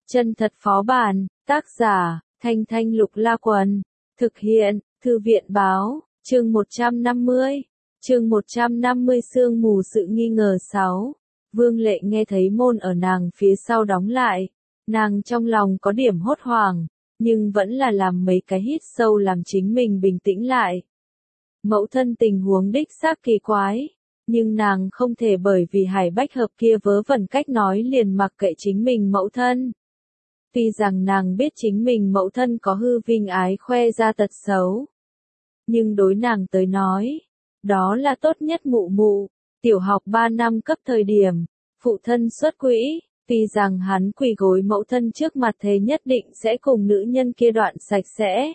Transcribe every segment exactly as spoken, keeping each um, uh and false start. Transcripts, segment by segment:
Chân thật phó bản, tác giả, Thanh Thanh Lục La Quần, thực hiện, Thư viện báo, chương một trăm năm mươi, chương một trăm năm mươi sương mù sự nghi ngờ sáu. Vương Lệ nghe thấy môn ở nàng phía sau đóng lại, nàng trong lòng có điểm hốt hoảng, nhưng vẫn là làm mấy cái hít sâu làm chính mình bình tĩnh lại. Mẫu thân tình huống đích xác kỳ quái, nhưng nàng không thể bởi vì Hải Bách Hợp kia vớ vẩn cách nói liền mặc kệ chính mình mẫu thân. Tuy rằng nàng biết chính mình mẫu thân có hư vinh ái khoe ra tật xấu, nhưng đối nàng tới nói, đó là tốt nhất mụ mụ. Tiểu học ba năm cấp thời điểm, phụ thân xuất quỹ, tuy rằng hắn quỳ gối mẫu thân trước mặt thề nhất định sẽ cùng nữ nhân kia đoạn sạch sẽ.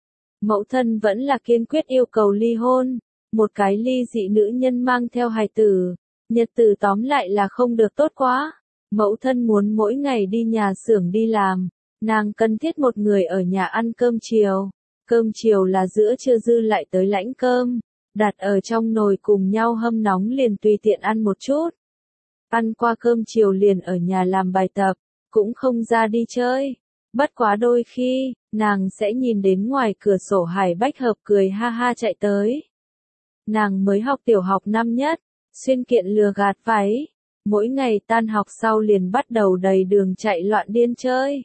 Mẫu thân vẫn là kiên quyết yêu cầu ly hôn, một cái ly dị nữ nhân mang theo hài tử, nhật tử tóm lại là không được tốt quá. Mẫu thân muốn mỗi ngày đi nhà xưởng đi làm, nàng cần thiết một người ở nhà ăn cơm chiều. Cơm chiều là giữa trưa dư lại tới lãnh cơm, đặt ở trong nồi cùng nhau hâm nóng liền tùy tiện ăn một chút. Ăn qua cơm chiều liền ở nhà làm bài tập, cũng không ra đi chơi. Bất quá đôi khi, nàng sẽ nhìn đến ngoài cửa sổ Hải Bách Hợp cười ha ha chạy tới. Nàng mới học tiểu học năm nhất, xuyên kiện lừa gạt váy, mỗi ngày tan học sau liền bắt đầu đầy đường chạy loạn điên chơi.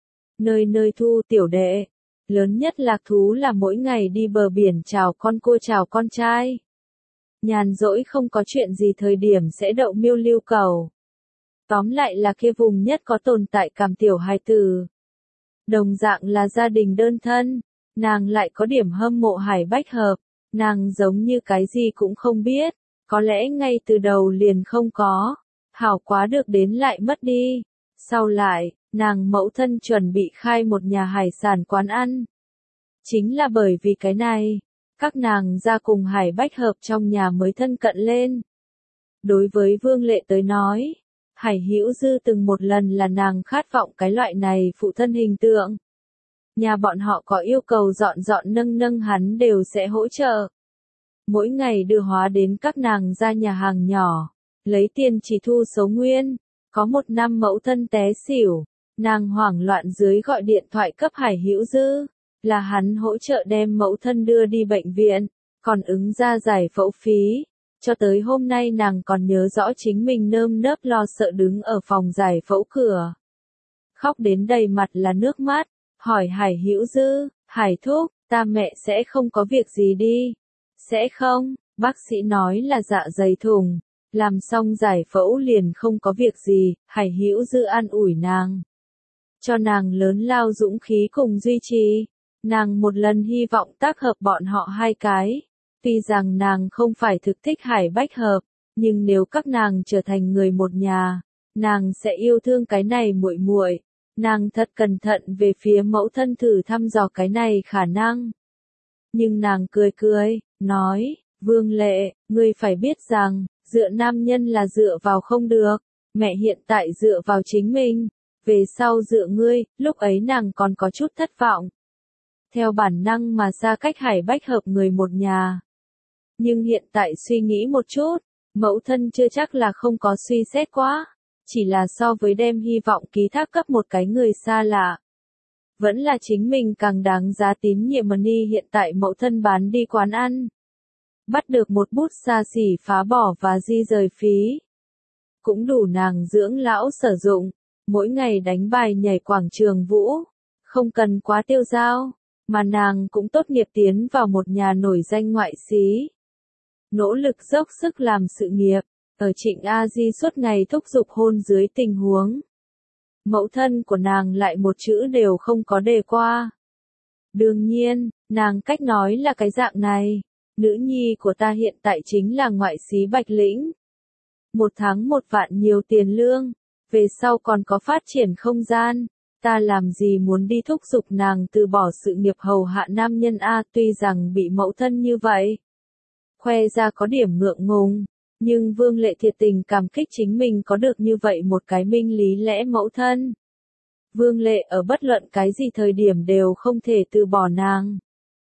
Nơi nơi thu tiểu đệ, lớn nhất lạc thú là mỗi ngày đi bờ biển chào con cua chào con trai. Nhàn rỗi không có chuyện gì thời điểm sẽ đậu miêu lưu cầu. Tóm lại là kia vùng nhất có tồn tại cảm tiểu hài tử. Đồng dạng là gia đình đơn thân, nàng lại có điểm hâm mộ Hải Bách Hợp, nàng giống như cái gì cũng không biết, có lẽ ngay từ đầu liền không có, hảo quá được đến lại mất đi. Sau lại, nàng mẫu thân chuẩn bị khai một nhà hải sản quán ăn. Chính là bởi vì cái này, các nàng ra cùng Hải Bách Hợp trong nhà mới thân cận lên. Đối với Vương Lệ tới nói, Hải Hữu Dư từng một lần là nàng khát vọng cái loại này phụ thân hình tượng. Nhà bọn họ có yêu cầu dọn dọn nâng nâng hắn đều sẽ hỗ trợ. Mỗi ngày đưa hóa đến các nàng ra nhà hàng nhỏ, lấy tiền chỉ thu số nguyên. Có một năm mẫu thân té xỉu, nàng hoảng loạn dưới gọi điện thoại cấp Hải Hữu Dư, là hắn hỗ trợ đem mẫu thân đưa đi bệnh viện, còn ứng ra giải phẫu phí. Cho tới hôm nay nàng còn nhớ rõ chính mình nơm nớp lo sợ đứng ở phòng giải phẫu cửa. Khóc đến đầy mặt là nước mắt, hỏi Hải Hữu Dư, Hải thúc, ta mẹ sẽ không có việc gì đi. Sẽ không, bác sĩ nói là dạ dày thủng, làm xong giải phẫu liền không có việc gì. Hải Hữu Dư an ủi nàng, cho nàng lớn lao dũng khí cùng duy trì. Nàng một lần hy vọng tác hợp bọn họ hai cái. Tuy rằng nàng không phải thực thích Hải Bách Hợp, nhưng nếu các nàng trở thành người một nhà, nàng sẽ yêu thương cái này muội muội. Nàng thật cẩn thận về phía mẫu thân thử thăm dò cái này khả năng. Nhưng nàng cười cười, nói, Vương Lệ, ngươi phải biết rằng, dựa nam nhân là dựa vào không được, mẹ hiện tại dựa vào chính mình, về sau dựa ngươi. Lúc ấy nàng còn có chút thất vọng. Theo bản năng mà xa cách Hải Bách Hợp người một nhà. Nhưng hiện tại suy nghĩ một chút, mẫu thân chưa chắc là không có suy xét quá, chỉ là so với đem hy vọng ký thác cấp một cái người xa lạ. Vẫn là chính mình càng đáng giá tín nhiệm. Money hiện tại mẫu thân bán đi quán ăn, bắt được một bút xa xỉ phá bỏ và di rời phí. Cũng đủ nàng dưỡng lão sử dụng, mỗi ngày đánh bài nhảy quảng trường vũ, không cần quá tiêu dao, mà nàng cũng tốt nghiệp tiến vào một nhà nổi danh ngoại xí. Nỗ lực dốc sức làm sự nghiệp, ở Trịnh A Di suốt ngày thúc giục hôn dưới tình huống. Mẫu thân của nàng lại một chữ đều không có đề qua. Đương nhiên, nàng cách nói là cái dạng này, nữ nhi của ta hiện tại chính là ngoại xí Bạch Lĩnh. Một tháng một vạn nhiều tiền lương, về sau còn có phát triển không gian, ta làm gì muốn đi thúc giục nàng từ bỏ sự nghiệp hầu hạ nam nhân a. Tuy rằng bị mẫu thân như vậy khoe ra có điểm ngượng ngùng, nhưng Vương Lệ thiệt tình cảm kích chính mình có được như vậy một cái minh lý lẽ mẫu thân. Vương Lệ ở bất luận cái gì thời điểm đều không thể từ bỏ nàng.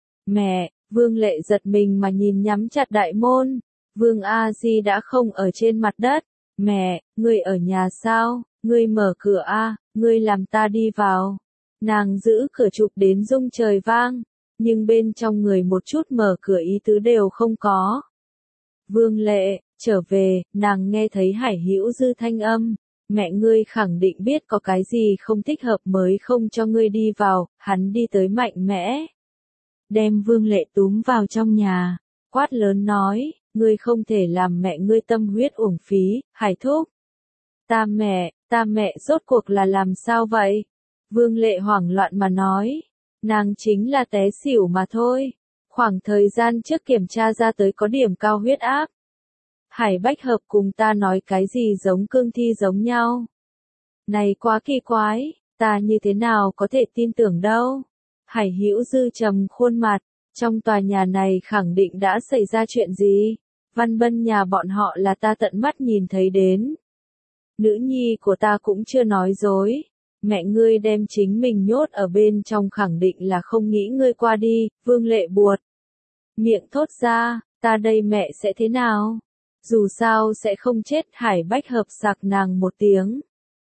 Mẹ, Vương Lệ giật mình mà nhìn nhắm chặt đại môn, Vương A Di đã không ở trên mặt đất. Mẹ, ngươi ở nhà sao? Ngươi mở cửa a, ngươi làm ta đi vào. Nàng giữ cửa chụp đến rung trời vang, nhưng bên trong người một chút mở cửa ý tứ đều không có. Vương Lệ, trở về, nàng nghe thấy Hải Hữu Dư thanh âm, mẹ ngươi khẳng định biết có cái gì không thích hợp mới không cho ngươi đi vào, hắn đi tới mạnh mẽ. Đem Vương Lệ túm vào trong nhà, quát lớn nói, ngươi không thể làm mẹ ngươi tâm huyết uổng phí, Hải thúc. Ta mẹ, ta mẹ rốt cuộc là làm sao vậy? Vương Lệ hoảng loạn mà nói, nàng chính là té xỉu mà thôi, khoảng thời gian trước kiểm tra ra tới có điểm cao huyết áp. Hải Bách Hợp cùng ta nói cái gì giống cương thi giống nhau. Này quá kỳ quái, ta như thế nào có thể tin tưởng đâu. Hải Hữu Dư trầm khuôn mặt, trong tòa nhà này khẳng định đã xảy ra chuyện gì. Văn Bân nhà bọn họ là ta tận mắt nhìn thấy đến. Nữ nhi của ta cũng chưa nói dối. Mẹ ngươi đem chính mình nhốt ở bên trong khẳng định là không nghĩ ngươi qua đi, Vương Lệ buột. Miệng thốt ra, ta đây mẹ sẽ thế nào? Dù sao sẽ không chết. Hải Bách Hợp sặc nàng một tiếng.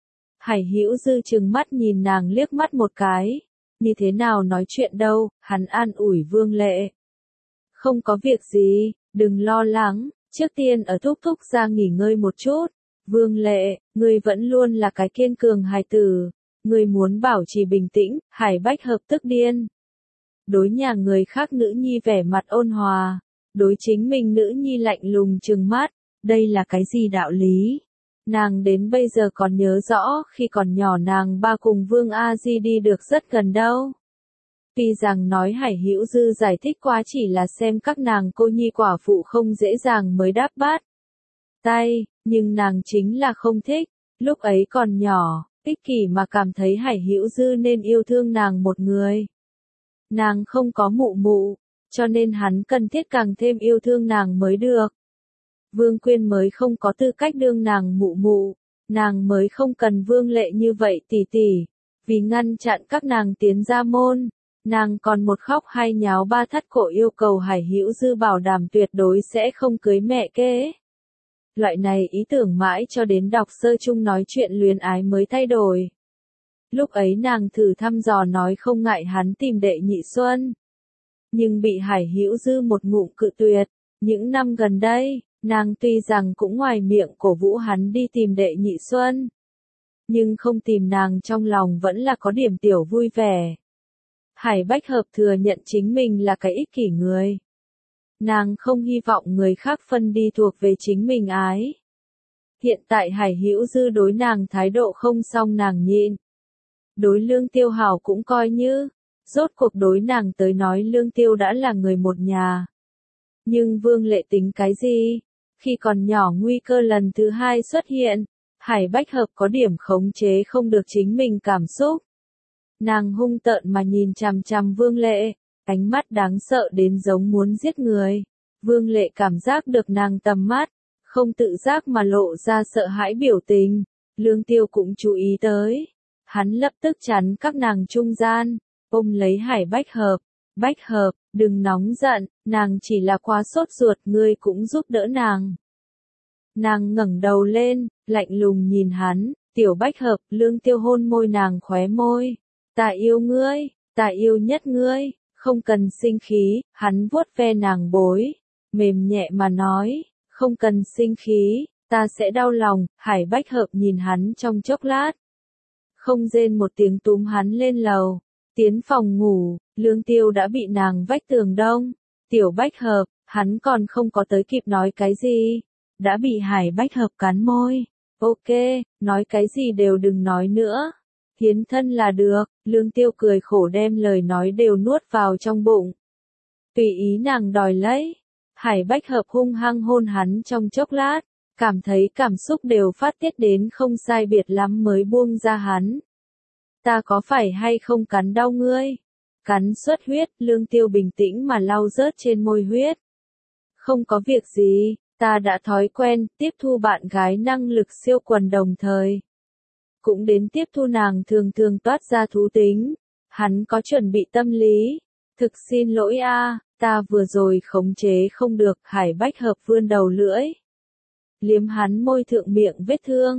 Hải Hữu Dư trừng mắt nhìn nàng liếc mắt một cái. Như thế nào nói chuyện đâu, hắn an ủi Vương Lệ. Không có việc gì, đừng lo lắng, trước tiên ở thúc thúc ra nghỉ ngơi một chút. Vương Lệ, ngươi vẫn luôn là cái kiên cường hài tử, ngươi muốn bảo trì bình tĩnh. Hải Bách Hợp tức điên. Đối nhà người khác nữ nhi vẻ mặt ôn hòa, đối chính mình nữ nhi lạnh lùng trừng mắt, đây là cái gì đạo lý? Nàng đến bây giờ còn nhớ rõ khi còn nhỏ nàng ba cùng Vương A Di đi được rất gần đâu. Tuy rằng nói Hải Hữu Dư giải thích quá chỉ là xem các nàng cô nhi quả phụ không dễ dàng mới đáp bát tay, nhưng nàng chính là không thích, lúc ấy còn nhỏ, ích kỷ mà cảm thấy Hải Hữu Dư nên yêu thương nàng một người. Nàng không có mụ mụ, cho nên hắn cần thiết càng thêm yêu thương nàng mới được. Vương Quyên mới không có tư cách đương nàng mụ mụ, nàng mới không cần Vương Lệ như vậy tỉ tỉ, vì ngăn chặn các nàng tiến ra môn, nàng còn một khóc hai nháo ba thắt cổ yêu cầu Hải Hữu Dư bảo đảm tuyệt đối sẽ không cưới mẹ kế. Loại này ý tưởng mãi cho đến đọc sơ chung nói chuyện luyến ái mới thay đổi. Lúc ấy nàng thử thăm dò nói không ngại hắn tìm đệ nhị xuân, nhưng bị Hải Hữu Dư một ngụm cự tuyệt. Những năm gần đây, nàng tuy rằng cũng ngoài miệng cổ vũ hắn đi tìm đệ nhị xuân, nhưng không tìm nàng trong lòng vẫn là có điểm tiểu vui vẻ. Hải Bách Hợp thừa nhận chính mình là cái ích kỷ người. Nàng không hy vọng người khác phân đi thuộc về chính mình ái. Hiện tại Hải Hữu Dư đối nàng thái độ không xong nàng nhịn. Đối Lương Tiêu hảo cũng coi như, rốt cuộc đối nàng tới nói Lương Tiêu đã là người một nhà. Nhưng Vương Lệ tính cái gì? Khi còn nhỏ nguy cơ lần thứ hai xuất hiện, Hải Bách Hợp có điểm khống chế không được chính mình cảm xúc. Nàng hung tợn mà nhìn chằm chằm Vương Lệ, ánh mắt đáng sợ đến giống muốn giết người. Vương Lệ cảm giác được nàng tầm mắt, không tự giác mà lộ ra sợ hãi biểu tình. Lương Tiêu cũng chú ý tới. Hắn lập tức chắn các nàng trung gian, ôm lấy Hải Bách Hợp. Bách Hợp, đừng nóng giận, nàng chỉ là quá sốt ruột, ngươi cũng giúp đỡ nàng. Nàng ngẩng đầu lên, lạnh lùng nhìn hắn, tiểu Bách Hợp. Lương Tiêu hôn môi nàng khóe môi. Ta yêu ngươi, ta yêu nhất ngươi, không cần sinh khí. Hắn vuốt ve nàng bối, mềm nhẹ mà nói, không cần sinh khí, ta sẽ đau lòng. Hải Bách Hợp nhìn hắn trong chốc lát, không rên một tiếng túm hắn lên lầu, tiến phòng ngủ. Lương Tiêu đã bị nàng vách tường đông. Tiểu Bách Hợp, hắn còn không có tới kịp nói cái gì, đã bị Hải Bách Hợp cắn môi. Ok, nói cái gì đều đừng nói nữa. Hiến thân là được. Lương Tiêu cười khổ đem lời nói đều nuốt vào trong bụng. Tùy ý nàng đòi lấy. Hải Bách Hợp hung hăng hôn hắn trong chốc lát, cảm thấy cảm xúc đều phát tiết đến không sai biệt lắm mới buông ra hắn. Ta có phải hay không cắn đau ngươi? Cắn xuất huyết. Lương Tiêu bình tĩnh mà lau rớt trên môi huyết. Không có việc gì, ta đã thói quen, tiếp thu bạn gái năng lực siêu quần đồng thời. Cũng đến tiếp thu nàng thường thường toát ra thú tính. Hắn có chuẩn bị tâm lý. Thực xin lỗi a, ta vừa rồi khống chế không được. Hải Bách Hợp vươn đầu lưỡi, liếm hắn môi thượng miệng vết thương.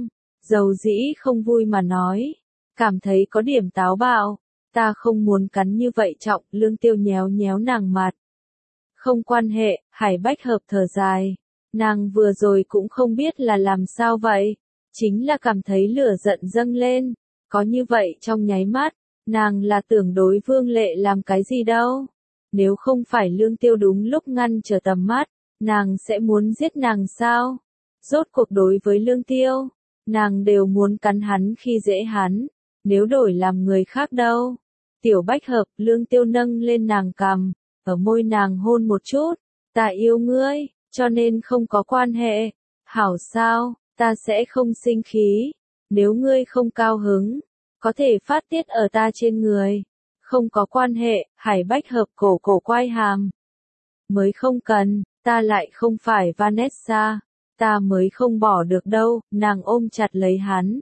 dầu dĩ không vui mà nói, cảm thấy có điểm táo bạo, ta không muốn cắn như vậy trọng, Lương Tiêu nhéo nhéo nàng mặt. Không quan hệ, Hải Bách Hợp thở dài, nàng vừa rồi cũng không biết là làm sao vậy, chính là cảm thấy lửa giận dâng lên, có như vậy trong nháy mắt, nàng là tưởng đối Vương Lệ làm cái gì đâu, nếu không phải Lương Tiêu đúng lúc ngăn trở tầm mắt, nàng sẽ muốn giết nàng sao? Rốt cuộc đối với Lương Tiêu, nàng đều muốn cắn hắn khi dễ hắn, nếu đổi làm người khác đâu. Tiểu Bách Hợp, Lương Tiêu nâng lên nàng cằm, ở môi nàng hôn một chút, ta yêu ngươi, cho nên không có quan hệ. Hảo sao, ta sẽ không sinh khí, nếu ngươi không cao hứng, có thể phát tiết ở ta trên người. Không có quan hệ, Hải Bách Hợp cổ cổ quay hàm. Mới không cần, ta lại không phải Vanessa, ta mới không bỏ được đâu, nàng ôm chặt lấy hắn.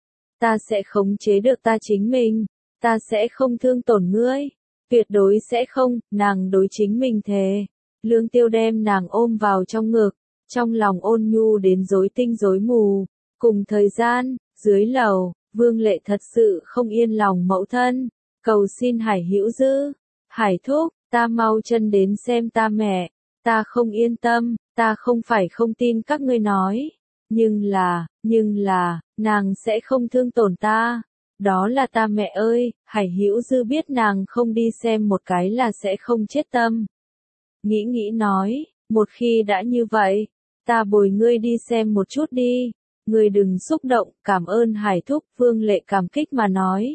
Ta sẽ khống chế được ta chính mình, ta sẽ không thương tổn ngươi, tuyệt đối sẽ không, nàng đối chính mình thề. Lương Tiêu đem nàng ôm vào trong ngực, trong lòng ôn nhu đến rối tinh rối mù. Cùng thời gian, dưới lầu, Vương Lệ thật sự không yên lòng mẫu thân, cầu xin Hải Hữu Dư. Hải thúc, ta mau chân đến xem ta mẹ, ta không yên tâm, ta không phải không tin các ngươi nói. Nhưng là, nhưng là, nàng sẽ không thương tổn ta. Đó là ta mẹ ơi, Hải Hữu Dư biết nàng không đi xem một cái là sẽ không chết tâm. Nghĩ nghĩ nói, một khi đã như vậy, ta bồi ngươi đi xem một chút đi. Ngươi đừng xúc động, cảm ơn Hải thúc, Vương Lệ cảm kích mà nói.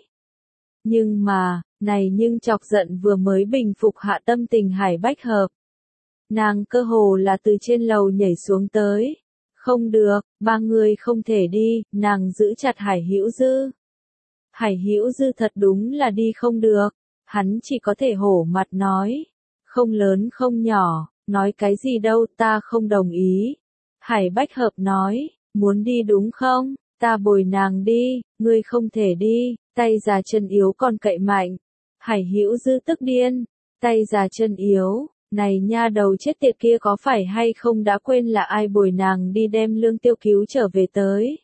Nhưng mà, này nhưng chọc giận vừa mới bình phục hạ tâm tình Hải Bách Hợp. Nàng cơ hồ là từ trên lầu nhảy xuống tới. Không được, ba người không thể đi, nàng giữ chặt Hải Hữu Dư. Hải Hữu Dư thật đúng là đi không được, hắn chỉ có thể hổ mặt nói. Không lớn không nhỏ, nói cái gì đâu, ta không đồng ý. Hải Bách Hợp nói, muốn đi đúng không, ta bồi nàng đi, ngươi không thể đi, tay già chân yếu còn cậy mạnh. Hải Hữu Dư tức điên, tay già chân yếu, này nha đầu chết tiệt kia có phải hay không đã quên là ai bồi nàng đi đem Lương Tiêu cứu trở về tới.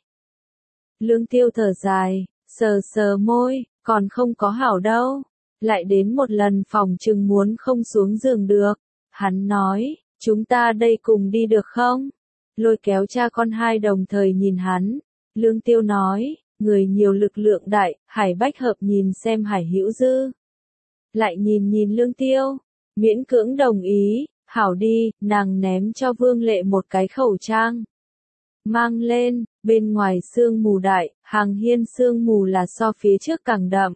Lương Tiêu thở dài, sờ sờ môi, còn không có hảo đâu. Lại đến một lần phòng trừng muốn không xuống giường được. Hắn nói, chúng ta đây cùng đi được không? Lôi kéo cha con hai đồng thời nhìn hắn. Lương Tiêu nói, người nhiều lực lượng đại, Hải Bách Hợp nhìn xem Hải Hữu Dư. Lại nhìn nhìn Lương Tiêu, miễn cưỡng đồng ý, hảo đi, nàng ném cho Vương Lệ một cái khẩu trang. Mang lên, bên ngoài sương mù đại, hàng hiên sương mù là so phía trước càng đậm.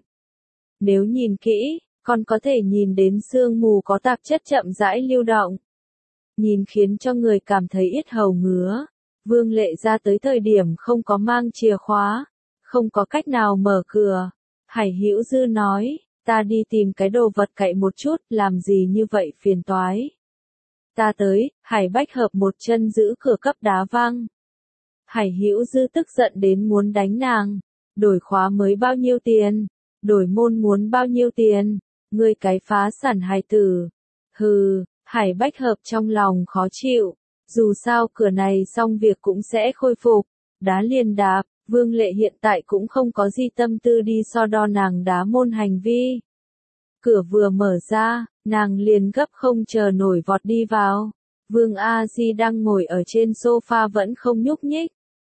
Nếu nhìn kỹ, còn có thể nhìn đến sương mù có tạp chất chậm rãi lưu động. Nhìn khiến cho người cảm thấy yết hầu ngứa. Vương Lệ ra tới thời điểm không có mang chìa khóa, không có cách nào mở cửa. Hải Hữu Dư nói, ta đi tìm cái đồ vật cậy một chút, làm gì như vậy phiền toái. Ta tới, Hải Bách Hợp một chân giữ cửa cấp đá văng. Hải Hữu Dư tức giận đến muốn đánh nàng. Đổi khóa mới bao nhiêu tiền? Đổi môn muốn bao nhiêu tiền? Ngươi cái phá sản hài tử. Hừ, Hải Bách Hợp trong lòng khó chịu. Dù sao cửa này xong việc cũng sẽ khôi phục. Đá liền đạp, Vương Lệ hiện tại cũng không có gì tâm tư đi so đo nàng đá môn hành vi. Cửa vừa mở ra, nàng liền gấp không chờ nổi vọt đi vào. Vương A Di đang ngồi ở trên sofa vẫn không nhúc nhích.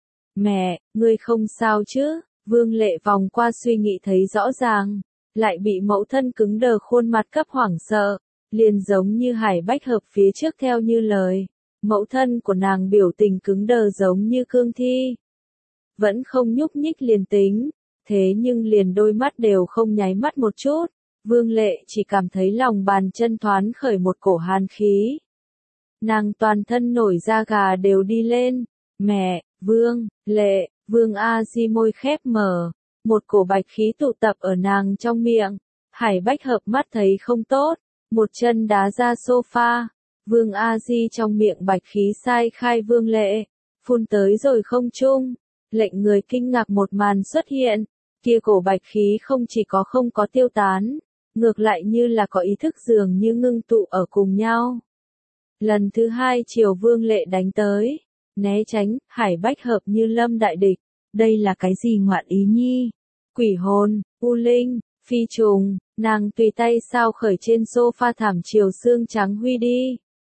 Mẹ, ngươi không sao chứ? Vương Lệ vòng qua suy nghĩ thấy rõ ràng, lại bị mẫu thân cứng đờ khuôn mặt cấp hoảng sợ, liền giống như Hải Bách Hợp phía trước theo như lời. Mẫu thân của nàng biểu tình cứng đờ giống như cương thi. Vẫn không nhúc nhích liền tính, thế nhưng liền đôi mắt đều không nháy mắt một chút. Vương Lệ chỉ cảm thấy lòng bàn chân thoáng khởi một cổ hàn khí. Nàng toàn thân nổi da gà đều đi lên. Mẹ, Vương, Lệ, Vương A Di môi khép mở. Một cổ bạch khí tụ tập ở nàng trong miệng. Hải Bách Hợp mắt thấy không tốt. Một chân đá ra sofa. Vương A Di trong miệng bạch khí sai khai Vương Lệ. Phun tới rồi không chung. Lệnh người kinh ngạc một màn xuất hiện. Kia cổ bạch khí không chỉ có không có tiêu tán. Ngược lại như là có ý thức dường như ngưng tụ ở cùng nhau. Lần thứ hai chiều Vương Lệ đánh tới. Né tránh, Hải Bách Hợp như lâm đại địch. đây là cái gì ngoạn ý nhi? Quỷ hồn, u linh, phi trùng, nàng tùy tay sao khởi trên sofa thảm chiều xương trắng huy đi.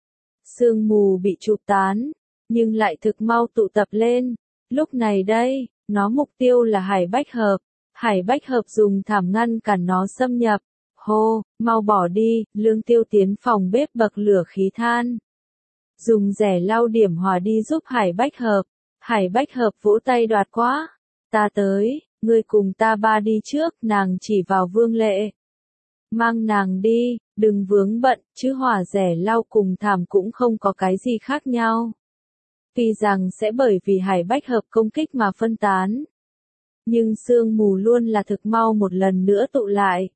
Sương mù bị chụp tán, nhưng lại thực mau tụ tập lên. Lúc này đây, nó mục tiêu là Hải Bách Hợp. Hải Bách Hợp dùng thảm ngăn cản nó xâm nhập. Hô, mau bỏ đi, Lương Tiêu tiến phòng bếp bậc lửa khí than. Dùng rẻ lau điểm hỏa đi giúp Hải Bách Hợp. Hải Bách Hợp vỗ tay đoạt quá. Ta tới, ngươi cùng ta ba đi trước, nàng chỉ vào Vương Lệ. Mang nàng đi, đừng vướng bận, chứ hỏa rẻ lau cùng thảm cũng không có cái gì khác nhau. Tuy rằng sẽ bởi vì Hải Bách Hợp công kích mà phân tán. Nhưng sương mù luôn là thực mau một lần nữa tụ lại.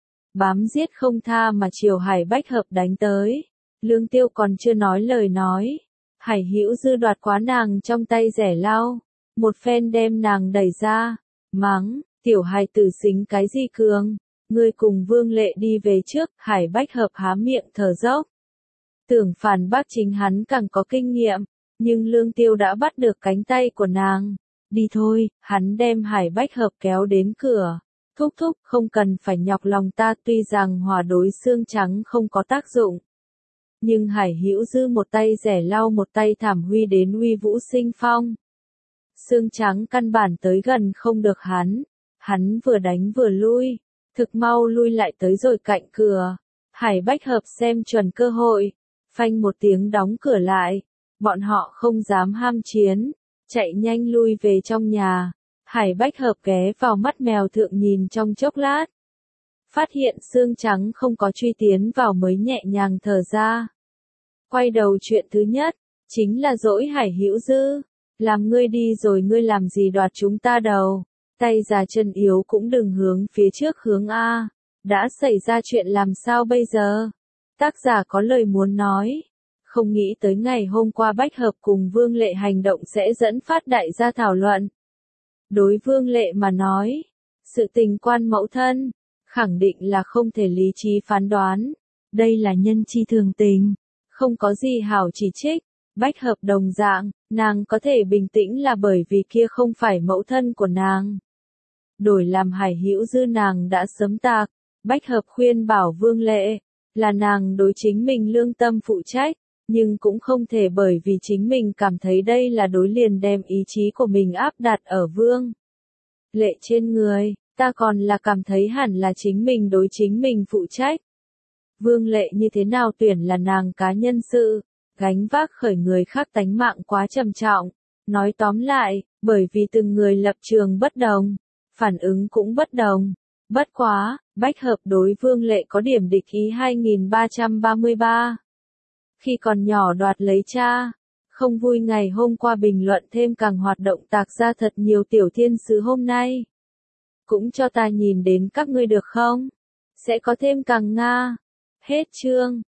Bám giết không tha mà chiều Hải Bách Hợp đánh tới. Lương Tiêu còn chưa nói lời nói. Hải Hữu Dư đoạt quá nàng trong tay rẻ lau. Một phen đem nàng đẩy ra. Mắng, tiểu hài tử xính cái gì cường. Ngươi cùng Vương Lệ đi về trước. Hải Bách Hợp há miệng thở dốc. Tưởng phản bác chính hắn càng có kinh nghiệm. Nhưng Lương Tiêu đã bắt được cánh tay của nàng. Đi thôi, hắn đem Hải Bách Hợp kéo đến cửa. Thúc thúc, không cần phải nhọc lòng ta, tuy rằng hỏa đối xương trắng không có tác dụng. Nhưng Hải Hữu Dư một tay rẻ lau một tay thảm huy đến uy vũ sinh phong. Xương trắng căn bản tới gần không được hắn. Hắn vừa đánh vừa lui. Thực mau lui lại tới rồi cạnh cửa. Hải Bách Hợp xem chuẩn cơ hội. Phanh một tiếng đóng cửa lại. Bọn họ không dám ham chiến. Chạy nhanh lui về trong nhà. Hải Bách Hợp ghé vào mắt mèo thượng nhìn trong chốc lát. Phát hiện xương trắng không có truy tiến vào mới nhẹ nhàng thở ra. Quay đầu chuyện thứ nhất, chính là dỗi Hải Hữu Dư. Làm ngươi đi rồi ngươi làm gì đoạt chúng ta đầu. Tay già chân yếu cũng đừng hướng phía trước hướng A. Đã xảy ra chuyện làm sao bây giờ? Tác giả có lời muốn nói. Không nghĩ tới ngày hôm qua Bách Hợp cùng Vương Lệ hành động sẽ dẫn phát đại gia thảo luận. Đối Vương Lệ mà nói, sự tình quan mẫu thân, khẳng định là không thể lý trí phán đoán. Đây là nhân chi thường tình, không có gì hảo chỉ trích. Bách Hợp đồng dạng, nàng có thể bình tĩnh là bởi vì kia không phải mẫu thân của nàng. Đổi làm Hải Hữu Dư nàng đã sớm tạc. Bách Hợp khuyên bảo Vương Lệ, là nàng đối chính mình lương tâm phụ trách. Nhưng cũng không thể bởi vì chính mình cảm thấy đây là đối liền đem ý chí của mình áp đặt ở Vương Lệ trên người, ta còn là cảm thấy hẳn là chính mình đối chính mình phụ trách. Vương Lệ như thế nào tuyển là nàng cá nhân sự, gánh vác khởi người khác tánh mạng quá trầm trọng. Nói tóm lại, bởi vì từng người lập trường bất đồng, phản ứng cũng bất đồng. Bất quá, Bách Hợp đối Vương Lệ có điểm địch ý hai nghìn ba trăm ba mươi ba. Khi còn nhỏ đoạt lấy cha, không vui ngày hôm qua bình luận thêm càng hoạt động tạc ra thật nhiều tiểu thiên sứ hôm nay. Cũng cho ta nhìn đến các ngươi được không? Sẽ có thêm càng Nga. Hết chương.